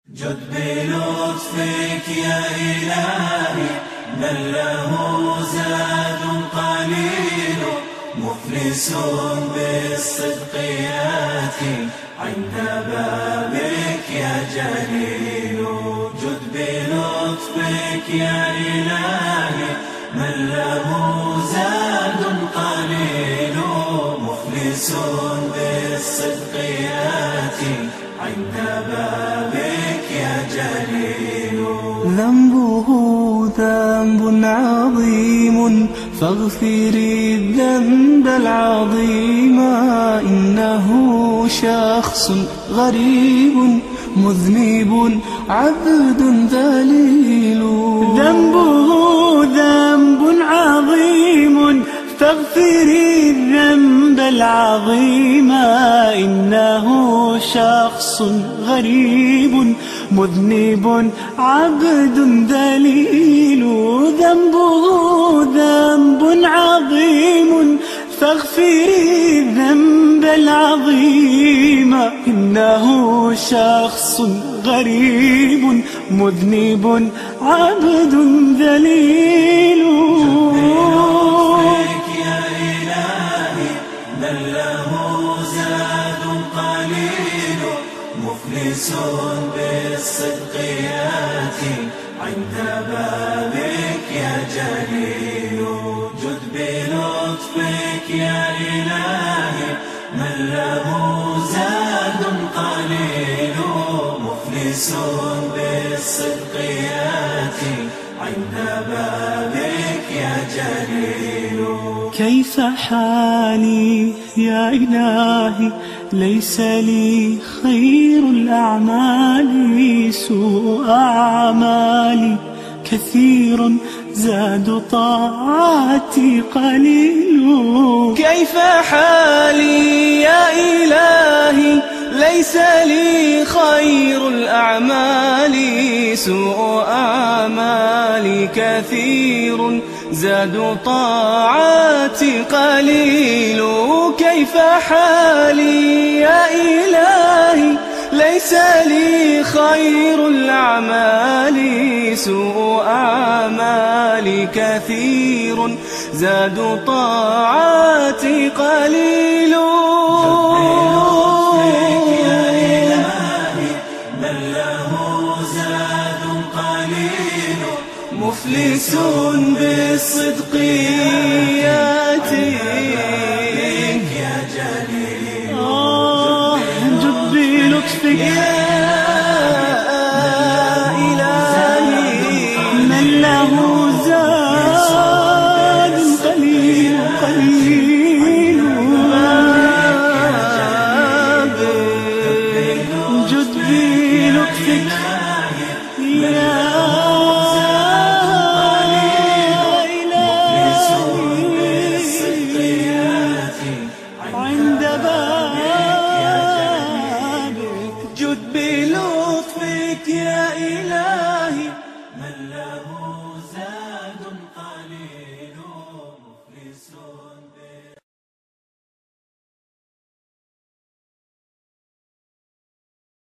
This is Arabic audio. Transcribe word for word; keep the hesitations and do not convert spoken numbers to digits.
جد بلطفك يا إلهي، من له زاد قليل، مفلس بالصدق ياتي عند بابك يا جليل. جد بلطفك يا إلهي، من له زاد قليل، مفلس بالصدق ياتي عند بابك يا جليل. ذنبه ذنب عظيم فاغفري الذنب العظيم، إنه شخص غريب مذنب عبد ذليل. ذنبه ذنب عظيم فاغفري الذنب العظيم، إنه شخص غريب مذنب عبد ذليل. ذنبه ذنب عظيم فاغفري الذنب العظيم، إنه شخص غريب مذنب عبد ذليل. من له زاد قليل، مفلس بالصدق ياتي عند بابك يا جليل. جد بلطفك يا إلهي، من له زاد قليل، مفلس بالصدق ياتي عند بابك يا جليل. كيف حالي يا إلهي، ليس لي خير الأعمال، سوء أعمالي كثير زاد طاعتي قليل. كيف حالي يا إلهي، ليس لي خير الأعمال، سوء أعمالي كثير زاد طاعتي قليل. كيف حالي يا إلهي، ليس لي خير الأعمال، سوء أعمالي كثير زاد طاعتي قليل. مفلس بالصدق ياتي يا جليل. جد بلطفك يا إلهي، من له زاد قليل قليل. جد بلطفك يا عند بابك. جد بلطفك يا إلهي، من لا